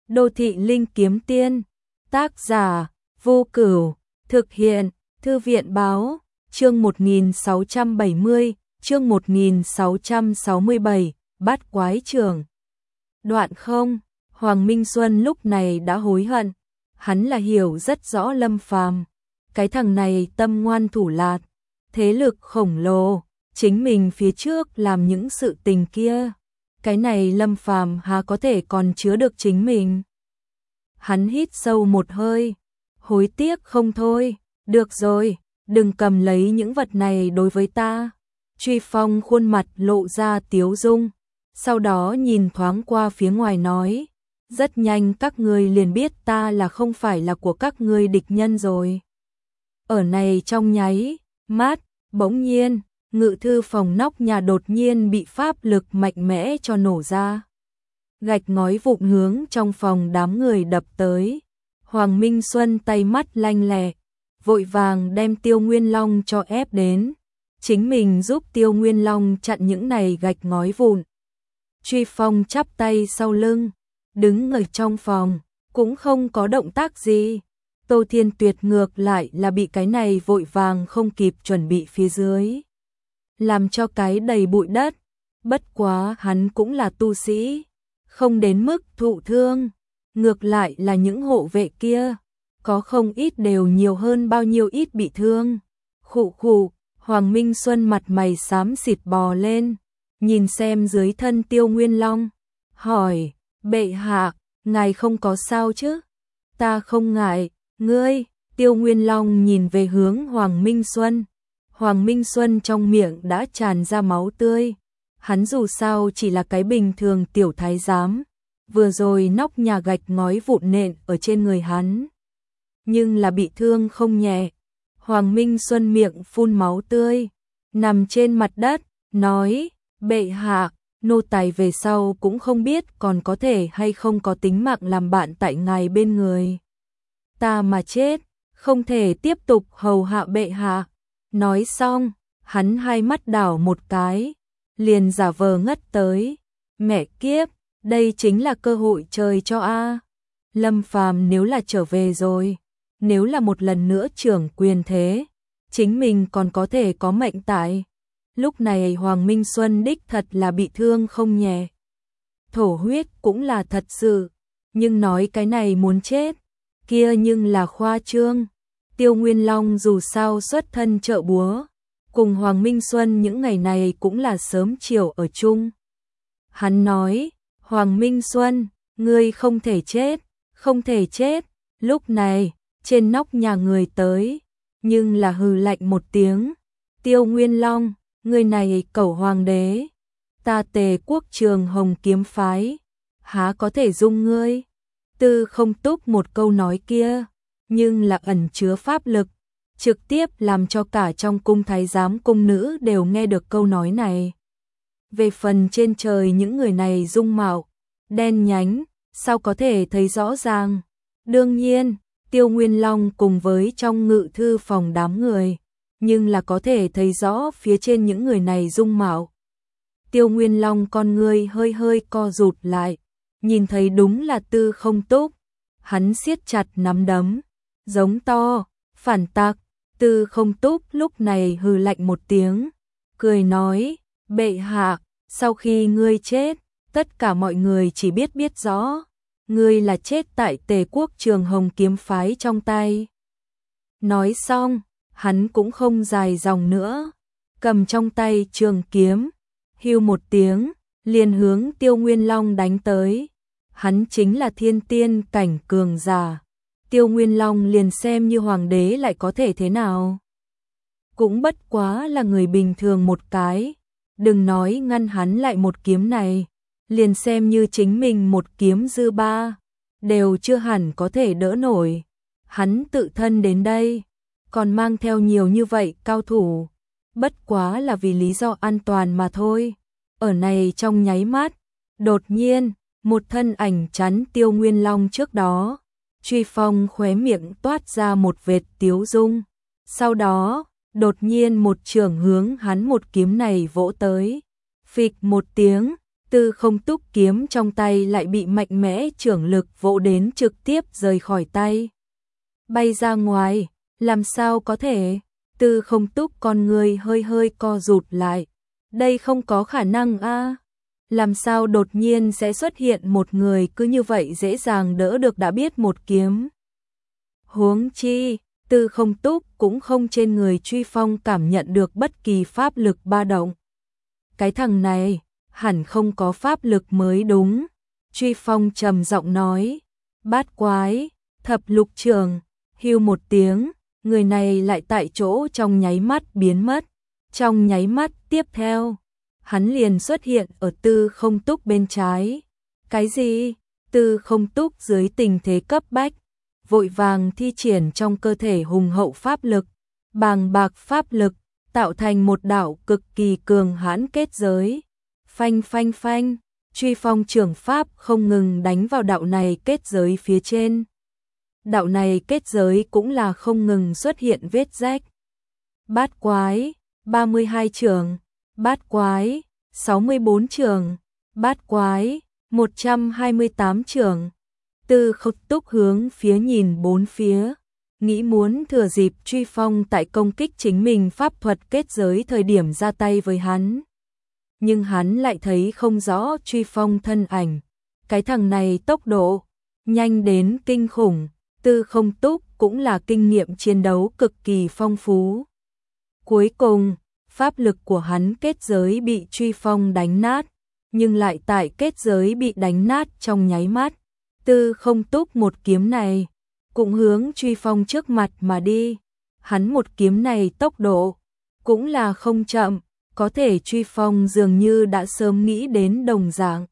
Đô thị linh kiếm tiên. Tác giả Vô Cửu. Thực hiện Thư viện báo. Chương 1670, chương 1667, Bát Quái Trưởng. Đoạn không, Hoàng Minh Xuân lúc này đã hối hận, hắn là hiểu rất rõ Lâm Phàm, cái thằng này tâm ngoan thủ lạt, thế lực khổng lồ, chính mình phía trước làm những sự tình kia, cái này Lâm Phàm há có thể còn chứa được chính mình. Hắn hít sâu một hơi, hối tiếc không thôi, được rồi, đừng cầm lấy những vật này đối với ta. Truy Phong khuôn mặt lộ ra tiếu dung, sau đó nhìn thoáng qua phía ngoài nói, rất nhanh các ngươi liền biết ta là không phải là của các ngươi địch nhân rồi. Ở này trong nháy mắt, bỗng nhiên, ngự thư phòng nóc nhà đột nhiên bị pháp lực mạnh mẽ cho nổ ra. Gạch ngói vụn hướng trong phòng đám người đập tới. Hoàng Minh Xuân tay mắt lanh lẹ, vội vàng đem Tiêu Nguyên Long cho ép đến. Chính mình giúp Tiêu Nguyên Long chặn những này gạch ngói vụn. Truy Phong chắp tay sau lưng, đứng ở trong phòng, cũng không có động tác gì. Tô Thiên Tuyệt ngược lại là bị cái này vội vàng không kịp chuẩn bị phía dưới, làm cho cái đầy bụi đất. Bất quá hắn cũng là tu sĩ, không đến mức thụ thương. Ngược lại là những hộ vệ kia, có không ít đều nhiều hơn bao nhiêu ít bị thương. Khụ khụ, Hoàng Minh Xuân mặt mày xám xịt bò lên, nhìn xem dưới thân Tiêu Nguyên Long, hỏi, bệ hạ, ngài không có sao chứ? Ta không ngại, ngươi. Tiêu Nguyên Long nhìn về hướng Hoàng Minh Xuân. Hoàng Minh Xuân trong miệng đã tràn ra máu tươi. Hắn dù sao chỉ là cái bình thường tiểu thái giám, vừa rồi nóc nhà gạch ngói vụn nện ở trên người hắn, nhưng là bị thương không nhẹ. Hoàng Minh Xuân miệng phun máu tươi, nằm trên mặt đất, nói, bệ hạ, nô tài về sau cũng không biết còn có thể hay không có tính mạng làm bạn tại ngài bên người. Ta mà chết, không thể tiếp tục hầu hạ bệ hạ. Nói xong, hắn hai mắt đảo một cái, liền giả vờ ngất tới. Mẹ kiếp, đây chính là cơ hội trời cho a. Lâm Phàm nếu là trở về rồi, nếu là một lần nữa trưởng quyền thế, chính mình còn có thể có mệnh tại. Lúc này Hoàng Minh Xuân đích thật là bị thương không nhẹ. Thổ huyết cũng là thật sự, nhưng nói cái này muốn chết, kia nhưng là khoa trương. Tiêu Nguyên Long dù sao xuất thân trợ búa, cùng Hoàng Minh Xuân những ngày này cũng là sớm chiều ở chung. Hắn nói, Hoàng Minh Xuân, ngươi không thể chết, không thể chết. Lúc này, trên nóc nhà người tới, nhưng là hừ lạnh một tiếng. Tiêu Nguyên Long, ngươi này cẩu hoàng đế, ta Tề Quốc Trường Hồng kiếm phái, há có thể dung ngươi. Tư Không Túc một câu nói kia, nhưng là ẩn chứa pháp lực, trực tiếp làm cho cả trong cung thái giám cung nữ đều nghe được câu nói này. Về phần trên trời những người này dung mạo đen nhánh, sao có thể thấy rõ ràng. Đương nhiên, Tiêu Nguyên Long cùng với trong ngự thư phòng đám người, nhưng là có thể thấy rõ phía trên những người này dung mạo. Tiêu Nguyên Long con người hơi hơi co rụt lại, nhìn thấy đúng là Tư Không Túc. Hắn siết chặt nắm đấm, giống to, phản tặc. Tư Không Túc lúc này hừ lạnh một tiếng, cười nói, bệ hạ, sau khi ngươi chết, tất cả mọi người chỉ biết rõ, ngươi là chết tại Tề Quốc Trường Hồng kiếm phái trong tay. Nói xong, hắn cũng không dài dòng nữa, cầm trong tay trường kiếm, hưu một tiếng, liền hướng Tiêu Nguyên Long đánh tới. Hắn chính là thiên tiên cảnh cường giả. Tiêu Nguyên Long liền xem như hoàng đế lại có thể thế nào? Cũng bất quá là người bình thường một cái. Đừng nói ngăn hắn lại một kiếm này, liền xem như chính mình một kiếm dư ba, đều chưa hẳn có thể đỡ nổi. Hắn tự thân đến đây, còn mang theo nhiều như vậy cao thủ, bất quá là vì lý do an toàn mà thôi. Ở này trong nháy mắt, đột nhiên, một thân ảnh chắn Tiêu Nguyên Long trước đó. Truy Phong khóe miệng toát ra một vệt tiếu dung, sau đó, đột nhiên một chưởng hướng hắn một kiếm này vỗ tới. Phịch một tiếng, Tư Không Túc kiếm trong tay lại bị mạnh mẽ chưởng lực vỗ đến trực tiếp rời khỏi tay. Bay ra ngoài, làm sao có thể? Tư Không Túc con người hơi hơi co rụt lại. Đây không có khả năng a. Làm sao đột nhiên sẽ xuất hiện một người cứ như vậy dễ dàng đỡ được đã biết một kiếm. Huống chi, Tư Không Túc cũng không trên người Truy Phong cảm nhận được bất kỳ pháp lực ba động. Cái thằng này, hẳn không có pháp lực mới đúng. Truy Phong trầm giọng nói, bát quái, thập lục trường, hưu một tiếng, người này lại tại chỗ trong nháy mắt biến mất. Trong nháy mắt tiếp theo, hắn liền xuất hiện ở Tư Không Túc bên trái. Cái gì? Tư Không Túc dưới tình thế cấp bách, vội vàng thi triển trong cơ thể hùng hậu pháp lực, bàng bạc pháp lực, tạo thành một đạo cực kỳ cường hãn kết giới. Phanh phanh phanh, Truy Phong trưởng pháp không ngừng đánh vào đạo này kết giới phía trên. Đạo này kết giới cũng là không ngừng xuất hiện vết rách. Bát quái, 32 trường, bát quái, 64 trường, bát quái, 128 trường. Tư Không Túc hướng phía nhìn bốn phía, nghĩ muốn thừa dịp Truy Phong tại công kích chính mình pháp thuật kết giới thời điểm ra tay với hắn. Nhưng hắn lại thấy không rõ Truy Phong thân ảnh. Cái thằng này tốc độ nhanh đến kinh khủng. Tư Không Túc cũng là kinh nghiệm chiến đấu cực kỳ phong phú. Cuối cùng, pháp lực của hắn kết giới bị Truy Phong đánh nát, nhưng lại tại kết giới bị đánh nát trong nháy mắt. Tư Không Túc một kiếm này cũng hướng Truy Phong trước mặt mà đi. Hắn một kiếm này tốc độ cũng là không chậm, có thể Truy Phong dường như đã sớm nghĩ đến đồng dạng.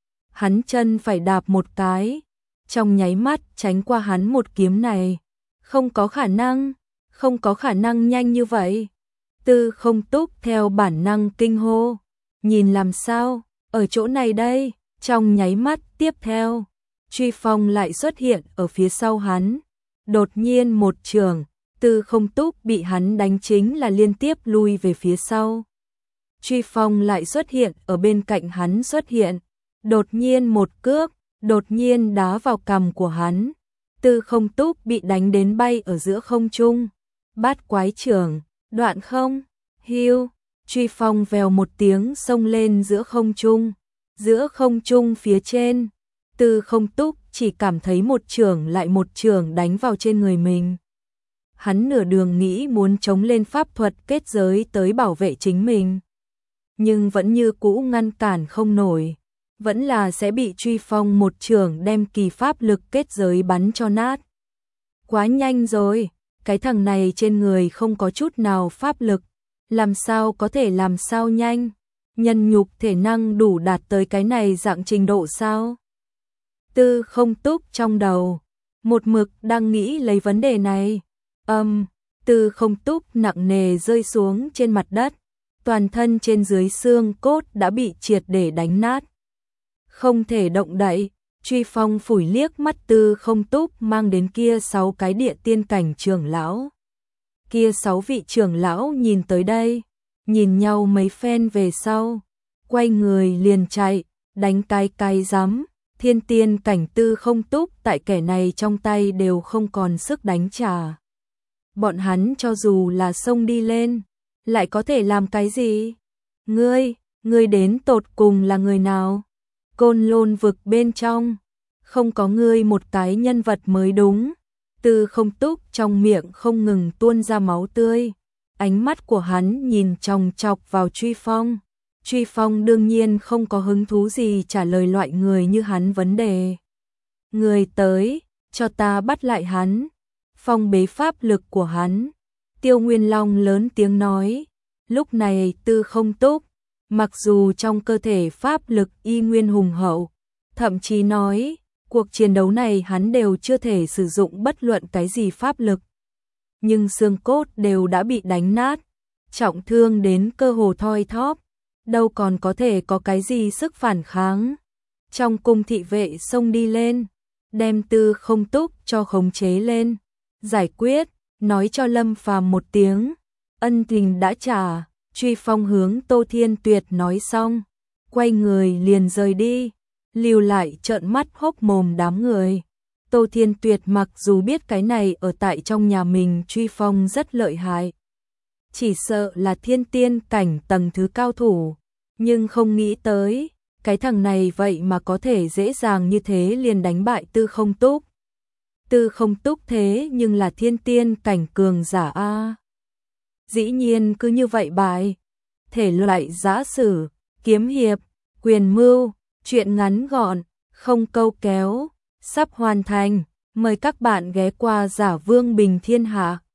Hắn chân phải đạp một cái, trong nháy mắt tránh qua hắn một kiếm này. Không có khả năng, không có khả năng nhanh như vậy. Tư Không Túc theo bản năng kinh hô, nhìn làm sao, ở chỗ này đây. Trong nháy mắt tiếp theo, Truy Phong lại xuất hiện ở phía sau hắn. Đột nhiên một trường, Tư Không Túc bị hắn đánh chính là liên tiếp lui về phía sau. Truy Phong lại xuất hiện ở bên cạnh hắn xuất hiện. Đột nhiên một cước, đột nhiên đá vào cằm của hắn. Tư Không Túc bị đánh đến bay ở giữa không trung. Bát quái trường, đoạn không, hưu. Truy Phong vèo một tiếng xông lên giữa không trung. Giữa không trung phía trên, Tư Không Túc chỉ cảm thấy một trường lại một trường đánh vào trên người mình. Hắn nửa đường nghĩ muốn chống lên pháp thuật kết giới tới bảo vệ chính mình, nhưng vẫn như cũ ngăn cản không nổi, vẫn là sẽ bị Truy Phong một trường đem kỳ pháp lực kết giới bắn cho nát. Quá nhanh rồi, cái thằng này trên người không có chút nào pháp lực, làm sao có thể làm sao nhanh, nhân nhục thể năng đủ đạt tới cái này dạng trình độ sao? Tư Không Túc trong đầu một mực đang nghĩ lấy vấn đề này. Tư Không Túc nặng nề rơi xuống trên mặt đất, toàn thân trên dưới xương cốt đã bị triệt để đánh nát, không thể động đậy. Truy Phong phủi liếc mắt Tư Không Túc mang đến kia 6 cái địa tiên cảnh trưởng lão. Kia 6 vị trưởng lão nhìn tới đây, nhìn nhau mấy phen về sau, quay người liền chạy, đánh cái rắm. Thiên tiên cảnh Tư Không Túc tại kẻ này trong tay đều không còn sức đánh trả. Bọn hắn cho dù là xông đi lên, lại có thể làm cái gì? Ngươi đến tột cùng là người nào? Côn Lôn vực bên trong, không có ngươi một cái nhân vật mới đúng. Tư Không Túc trong miệng không ngừng tuôn ra máu tươi, ánh mắt của hắn nhìn chòng chọc vào Truy Phong. Truy Phong đương nhiên không có hứng thú gì trả lời loại người như hắn vấn đề. Người tới, cho ta bắt lại hắn. Phong bế pháp lực của hắn. Tiêu Nguyên Long lớn tiếng nói. Lúc này Tư Không Túc, mặc dù trong cơ thể pháp lực y nguyên hùng hậu, thậm chí nói, cuộc chiến đấu này hắn đều chưa thể sử dụng bất luận cái gì pháp lực. Nhưng xương cốt đều đã bị đánh nát, trọng thương đến cơ hồ thoi thóp, đâu còn có thể có cái gì sức phản kháng. Trong cung thị vệ xông đi lên, đem Tư Không Túc cho khống chế lên, giải quyết, nói cho Lâm Phàm một tiếng, ân tình đã trả. Truy Phong hướng Tô Thiên Tuyệt nói xong, quay người liền rời đi, lưu lại trợn mắt hốc mồm đám người. Tô Thiên Tuyệt mặc dù biết cái này ở tại trong nhà mình truy phong rất lợi hại, chỉ sợ là thiên tiên cảnh tầng thứ cao thủ, nhưng không nghĩ tới, cái thằng này vậy mà có thể dễ dàng như thế liền đánh bại Tư Không Túc. Tư Không Túc thế nhưng là thiên tiên cảnh cường giả a. Dĩ nhiên cứ như vậy bại. Thể loại giã sử, kiếm hiệp, quyền mưu, truyện ngắn gọn, không câu kéo, sắp hoàn thành. Mời các bạn ghé qua Giả Vương Bình Thiên Hạ.